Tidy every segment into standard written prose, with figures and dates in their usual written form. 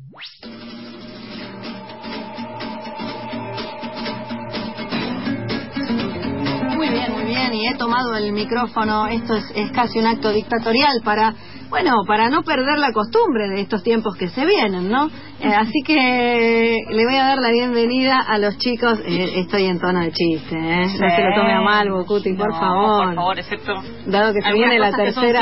Muy bien, y he tomado el micrófono. Esto es casi un acto dictatorial para no perder la costumbre de estos tiempos que se vienen, ¿no? Así que le voy a dar la bienvenida a los chicos. Estoy en tono de chiste, ¿eh? Sí. No se lo tome a mal, Bocuti, por favor, excepto dado que se viene la tercera.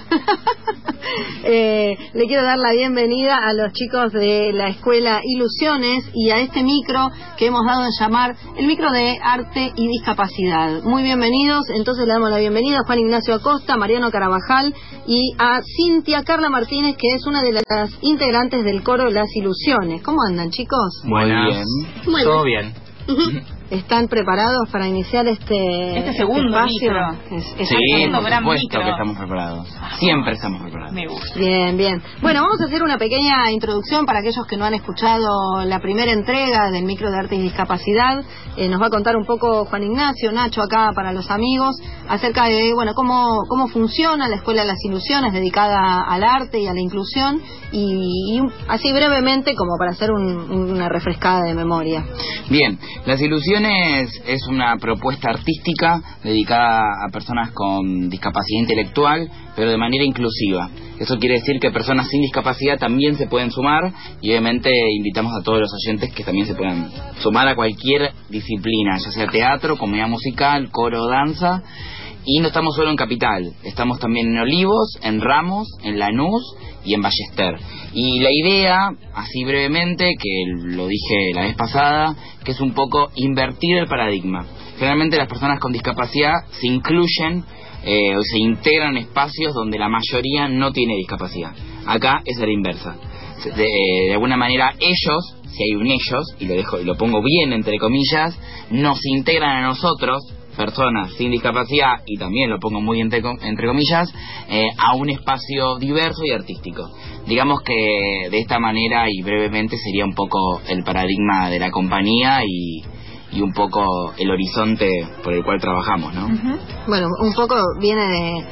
Le quiero dar la bienvenida a los chicos de la Escuela Ilusiones y a este micro que hemos dado en llamar el micro de arte y discapacidad. Muy bienvenidos. Entonces le damos la bienvenida a Juan Ignacio Acosta, Mariano Carabajal y a Cintia Carla Martínez, que es una de las integrantes del coro Las Ilusiones. ¿Cómo andan, chicos? Muy bien. Todo bien. ¿Están preparados para iniciar este segundo espacio? Sí, por supuesto que estamos preparados. Siempre estamos preparados. Me gusta. Bien. Bueno, vamos a hacer una pequeña introducción para aquellos que no han escuchado la primera entrega del micro de arte y discapacidad. Nos va a contar un poco Juan Ignacio, Nacho acá para los amigos, acerca de cómo funciona la Escuela de las Ilusiones dedicada al arte y a la inclusión, y así brevemente como para hacer una refrescada de memoria. Bien, Las Ilusiones es una propuesta artística dedicada a personas con discapacidad intelectual, pero de manera inclusiva. Eso quiere decir que personas sin discapacidad también se pueden sumar, y obviamente invitamos a todos los oyentes que también se puedan sumar a cualquier disciplina, ya sea teatro, comedia musical, coro, danza. Y no estamos solo en Capital, estamos también en Olivos, en Ramos, en Lanús y en Ballester. Y la idea, así brevemente, que lo dije la vez pasada, que es un poco invertir el paradigma. Generalmente las personas con discapacidad se incluyen o se integran en espacios donde la mayoría no tiene discapacidad. Acá es a la inversa. De alguna manera ellos, si hay un ellos, y lo pongo bien entre comillas, nos integran a nosotros, personas sin discapacidad, y también lo pongo muy entre comillas, a un espacio diverso y artístico. Digamos que de esta manera y brevemente sería un poco el paradigma de la compañía y un poco el horizonte por el cual trabajamos, ¿no? Bueno, un poco viene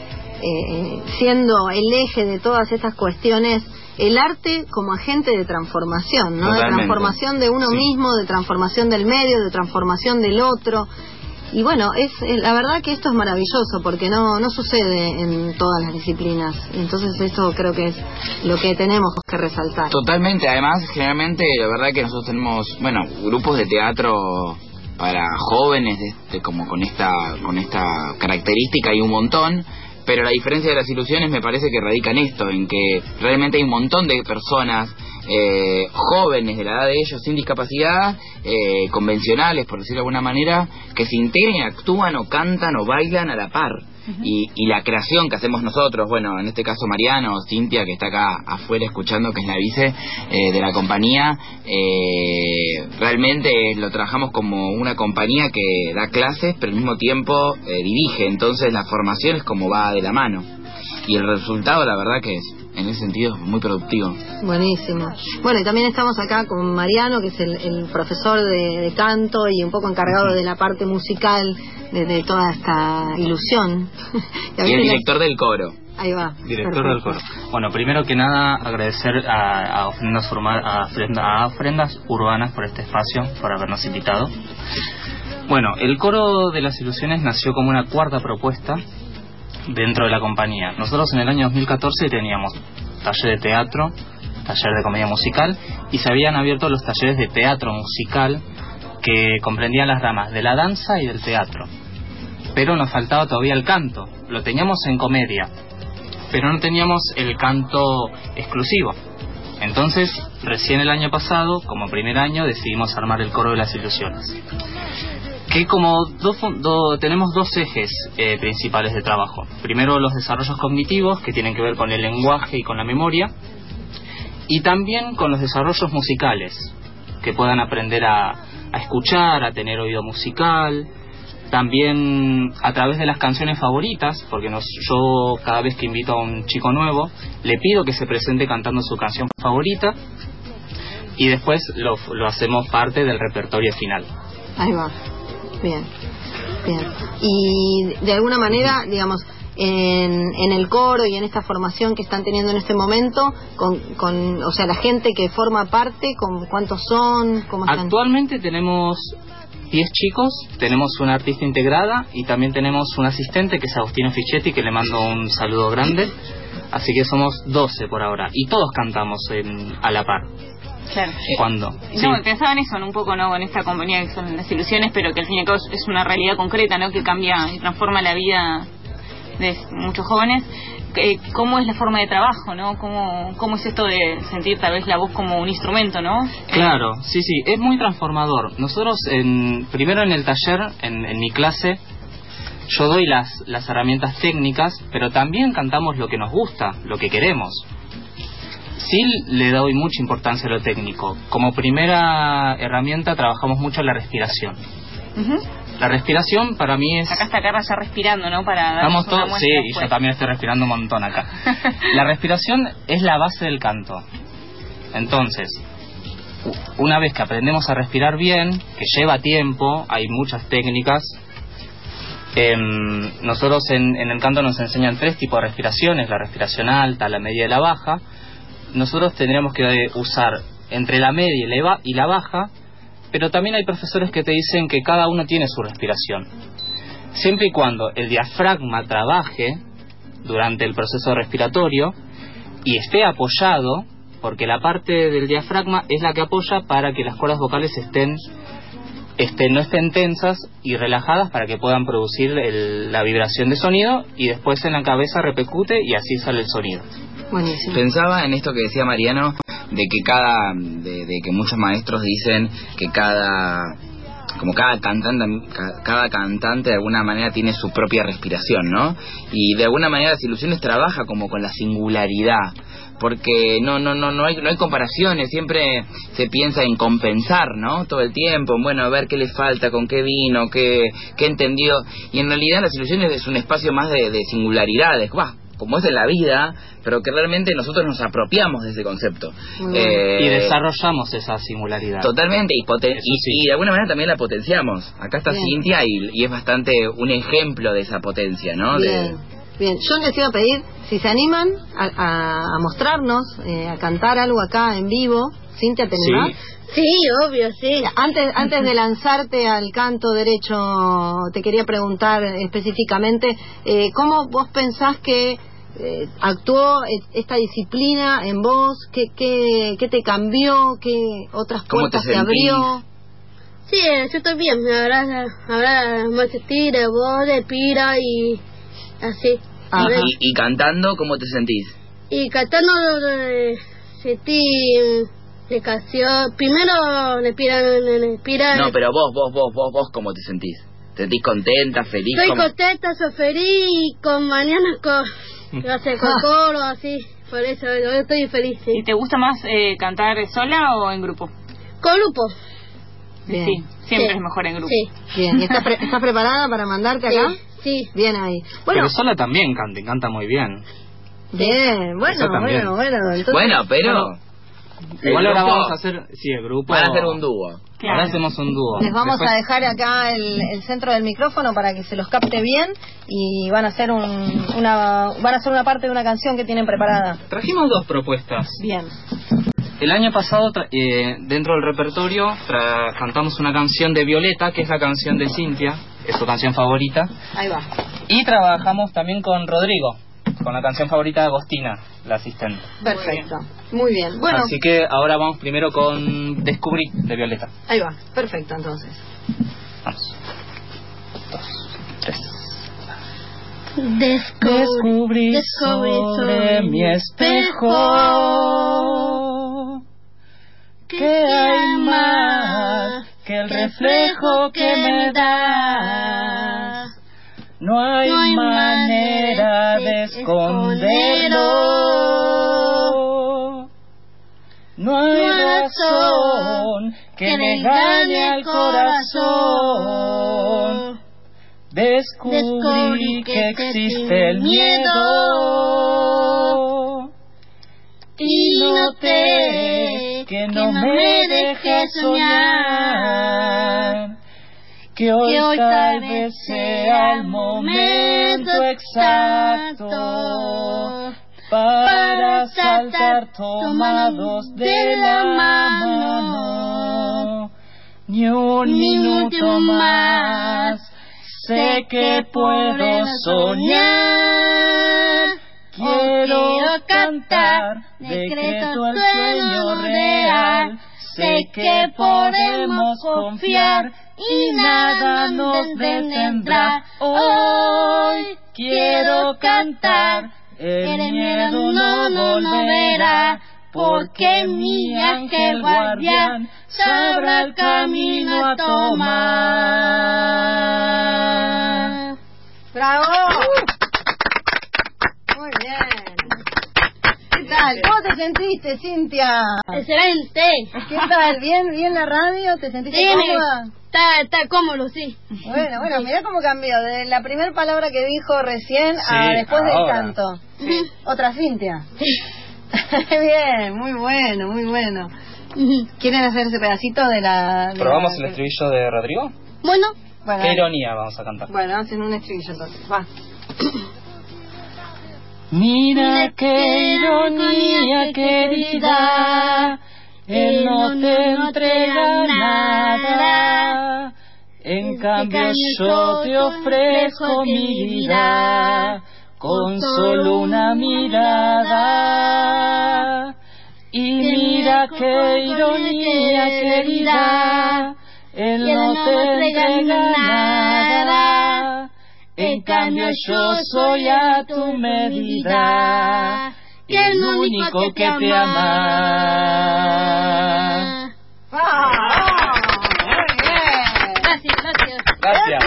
de siendo el eje de todas estas cuestiones el arte como agente de transformación, ¿no? Totalmente. De transformación de uno mismo, de transformación del medio, de transformación del otro. Y bueno, la verdad que esto es maravilloso porque no sucede en todas las disciplinas. Entonces esto creo que es lo que tenemos que resaltar. Totalmente. Además, generalmente la verdad que nosotros tenemos, grupos de teatro para jóvenes como con esta característica hay un montón. Pero la diferencia de Las Ilusiones me parece que radica en esto, en que realmente hay un montón de personas jóvenes de la edad de ellos sin discapacidad, convencionales por decirlo de alguna manera, que se integran y actúan o cantan o bailan a la par. Y la creación que hacemos nosotros, en este caso Mariano, Cintia, que está acá afuera escuchando, que es la vice de la compañía, realmente lo trabajamos como una compañía que da clases, pero al mismo tiempo dirige. Entonces la formación es como va de la mano. Y el resultado, la verdad que es, en ese sentido, muy productivo. Buenísimo. Bueno, y también estamos acá con Mariano, que es el profesor de canto y un poco encargado de la parte musical de toda esta ilusión. Y el director del coro. Ahí va. Director del coro. Bueno, primero que nada, agradecer a Ofrendas Urbanas por este espacio, por habernos invitado. Bueno, el coro de Las Ilusiones nació como una cuarta propuesta dentro de la compañía. Nosotros en el año 2014 teníamos taller de teatro, taller de comedia musical, y se habían abierto los talleres de teatro musical que comprendían las ramas de la danza y del teatro. Pero nos faltaba todavía el canto. Lo teníamos en comedia, pero no teníamos el canto exclusivo. Entonces, recién el año pasado, como primer año, decidimos armar el coro de Las Ilusiones, que como tenemos dos ejes principales de trabajo. Primero, los desarrollos cognitivos, que tienen que ver con el lenguaje y con la memoria, y también con los desarrollos musicales, que puedan aprender a escuchar, a tener oído musical, también a través de las canciones favoritas, porque yo cada vez que invito a un chico nuevo, le pido que se presente cantando su canción favorita, y después lo hacemos parte del repertorio final. Ahí va. Bien. Y de alguna manera, digamos, en el coro y en esta formación que están teniendo en este momento, o sea, la gente que forma parte, ¿cuántos son? ¿Cómo están? Actualmente tenemos 10 chicos, tenemos una artista integrada y también tenemos un asistente que es Agostino Fichetti, que le mando un saludo grande. Así que somos 12 por ahora y todos cantamos a la par. Claro. ¿Cuándo? No, Sí. pensaba en eso, ¿no? Un poco, ¿no? En esta compañía que son las ilusiones, pero que al fin y al cabo es una realidad concreta, ¿no? Que cambia y transforma la vida de muchos jóvenes. ¿Cómo es la forma de trabajo, ¿no? ¿Cómo es esto de sentir tal vez la voz como un instrumento, ¿no? Claro, sí, es muy transformador. Nosotros, primero en el taller, en mi clase, yo doy las herramientas técnicas, pero también cantamos lo que nos gusta, lo que queremos. Sí le doy mucha importancia a lo técnico. Como primera herramienta trabajamos mucho la respiración. La respiración para mí es... Acá está Carla ya respirando, ¿no? Para Estamos todos... Sí, y después. yo también estoy respirando un montón acá. La respiración es la base del canto. Entonces, una vez que aprendemos a respirar bien, que lleva tiempo, hay muchas técnicas. Nosotros en el canto nos enseñan 3 tipos de respiraciones: la respiración alta, la media y la baja. Nosotros tendríamos que usar entre la media y la baja, pero también hay profesores que te dicen que cada uno tiene su respiración, siempre y cuando el diafragma trabaje durante el proceso respiratorio y esté apoyado, porque la parte del diafragma es la que apoya para que las cuerdas vocales no estén tensas y relajadas, para que puedan producir la vibración de sonido, y después en la cabeza repercute y así sale el sonido. Buenísimo. Pensaba en esto que decía Mariano, de que de que muchos maestros dicen que cada cantante de alguna manera tiene su propia respiración, ¿no? Y de alguna manera las ilusiones trabaja como con la singularidad, porque no hay comparaciones, siempre se piensa en compensar, ¿no? Todo el tiempo, bueno, a ver qué le falta, con qué vino, qué entendió, y en realidad las ilusiones es un espacio más de singularidades, como es en la vida, pero que realmente nosotros nos apropiamos de ese concepto. Y desarrollamos esa singularidad. Totalmente, Sí. y de alguna manera también la potenciamos. Acá está Bien. Cintia y es bastante un ejemplo de esa potencia, ¿no? Bien. Yo les iba a pedir si se animan a mostrarnos, a cantar algo acá en vivo. Cintia, ¿te animás? Sí, obvio, sí. Antes de lanzarte al canto derecho, te quería preguntar específicamente, ¿cómo vos pensás que actuó esta disciplina en vos? ¿Qué te cambió? ¿Qué otras ¿Cómo te puertas te sentís? abrió? Sí, yo estoy bien. Ahora más estira, voz, respira y así. Ah, Y cantando, ¿cómo te sentís? Y cantando sentí de canción. Primero respira. No, pero vos, ¿cómo te sentís? ¿Te sentís contenta, feliz? Estoy ¿Cómo? contenta, soy feliz y con mañana con coro, así. Por eso yo estoy feliz, sí. ¿Y te gusta más cantar sola o en grupo? Con grupo. Bien. Sí, siempre Sí. es mejor en grupo. Sí, Bien, ¿y estás preparada para mandarte acá? sí. Bien ahí. Bueno, Pero sola también canta muy bien. bien, Eso también. bueno. Entonces, Bueno, pero... Igual el ahora grupo- vamos a hacer... Sí, el grupo... Van a hacer un dúo. Claro. Ahora hacemos un dúo. les vamos Después- a dejar acá el centro del micrófono para que se los capte bien y van a hacer una parte de una canción que tienen preparada. Trajimos 2 propuestas. Bien. El año pasado, dentro del repertorio, cantamos una canción de Violeta, que es la canción de Cintia, es su canción favorita. Ahí va. Y trabajamos también con Rodrigo, con la canción favorita de Agostina, la asistente. Perfecto. Muy bien. Bueno, Así que ahora vamos primero con Descubrí, de Violeta. ahí va. Perfecto, entonces. Vamos. 2, 3. Descubrí sobre mi espejo que hay más que el reflejo que me da. No hay manera de esconderlo. No hay razón que me gane al corazón. Descubrí que existe el miedo y noté que no me dejé soñar. que hoy tal vez sea el momento exacto para saltar tomados de la mano. Ni un minuto más, sé que puedo soñar. Quiero cantar, decreto el sueño real. Sé que podemos confiar y nada nos detendrá. Hoy quiero cantar, el miedo no volverá, porque mi ángel guardián sabrá el camino a tomar. ¡Bravo! Muy bien. ¿Qué tal? ¿Cómo te sentiste, Cintia? Excelente. ¿Qué tal? ¿Bien la radio? ¿Te sentiste cómoda? Está cómodo, sí. Bueno, mirá cómo cambió. De la primera palabra que dijo recién a después del canto. Sí. Otra Cintia. Bien, muy bueno. ¿Quieren hacer ese pedacito de la... ¿Probamos el estribillo de Rodrigo? Bueno, ¿Qué ironía vamos a cantar? Bueno, hacen un estribillo entonces. Va. Mira qué ironía, querida, él no te entrega nada, en cambio yo te ofrezco mi vida con solo una mirada. Y mira qué ironía, querida, él no te entrega nada, en cambio yo soy a tu medida, el único que te ama. Muy bien. gracias. Gracias.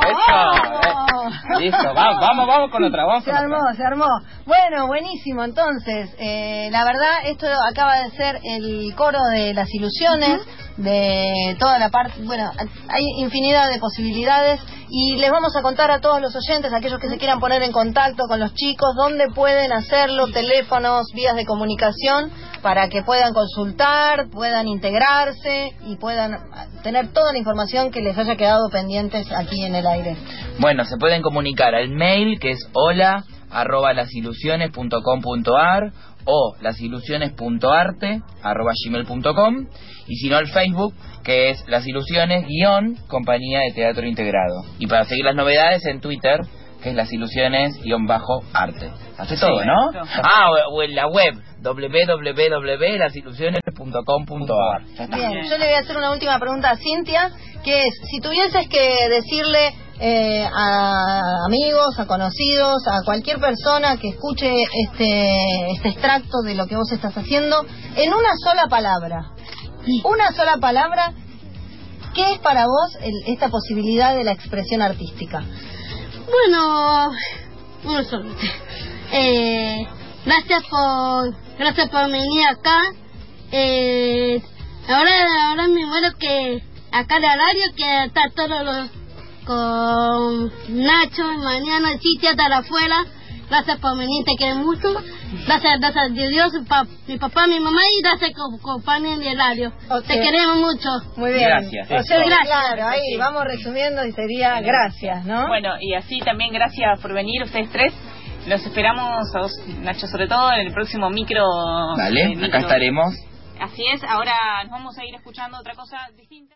Listo, vamos con otra. Se armó. Bueno, buenísimo. Entonces, la verdad, esto acaba de ser el coro de las ilusiones, de toda la parte. Bueno, hay infinidad de posibilidades y les vamos a contar a todos los oyentes, aquellos que se quieran poner en contacto con los chicos, dónde pueden hacerlo, teléfonos, vías de comunicación, para que puedan consultar, puedan integrarse y puedan tener toda la información que les haya quedado pendientes aquí en el aire. Bueno, se pueden comunicar al mail que es hola@lasilusiones.com.ar o lasilusiones.arte@gmail.com, y si no al Facebook, que es Las Ilusiones Compañía de Teatro Integrado, y para seguir las novedades en Twitter, que es Las Ilusiones_arte. Hace todo, ¿no? O en la web www.lasilusiones.com.ar. Bien, yo le voy a hacer una última pregunta a Cintia, que es, si tuvieses que decirle a amigos, a conocidos, a cualquier persona que escuche este extracto de lo que vos estás haciendo, en una sola palabra, ¿qué es para vos esta posibilidad de la expresión artística? Bueno, uno solo. Gracias por venir acá. Ahora me muero que acá de horario que está todo con Nacho y mañana Cintia estar afuera. Gracias por venir, te quiero mucho. Gracias a Dios, mi papá, mi mamá, y gracias por acompañar en el horario. Te queremos mucho. Muy bien. Gracias. O sea, Gracias. claro, ahí vamos resumiendo y sería gracias, ¿no? Bueno, y así también gracias por venir ustedes tres. Los esperamos a vos, Nacho, sobre todo en el próximo micro. Vale, acá estaremos. Así es, ahora nos vamos a ir escuchando otra cosa distinta.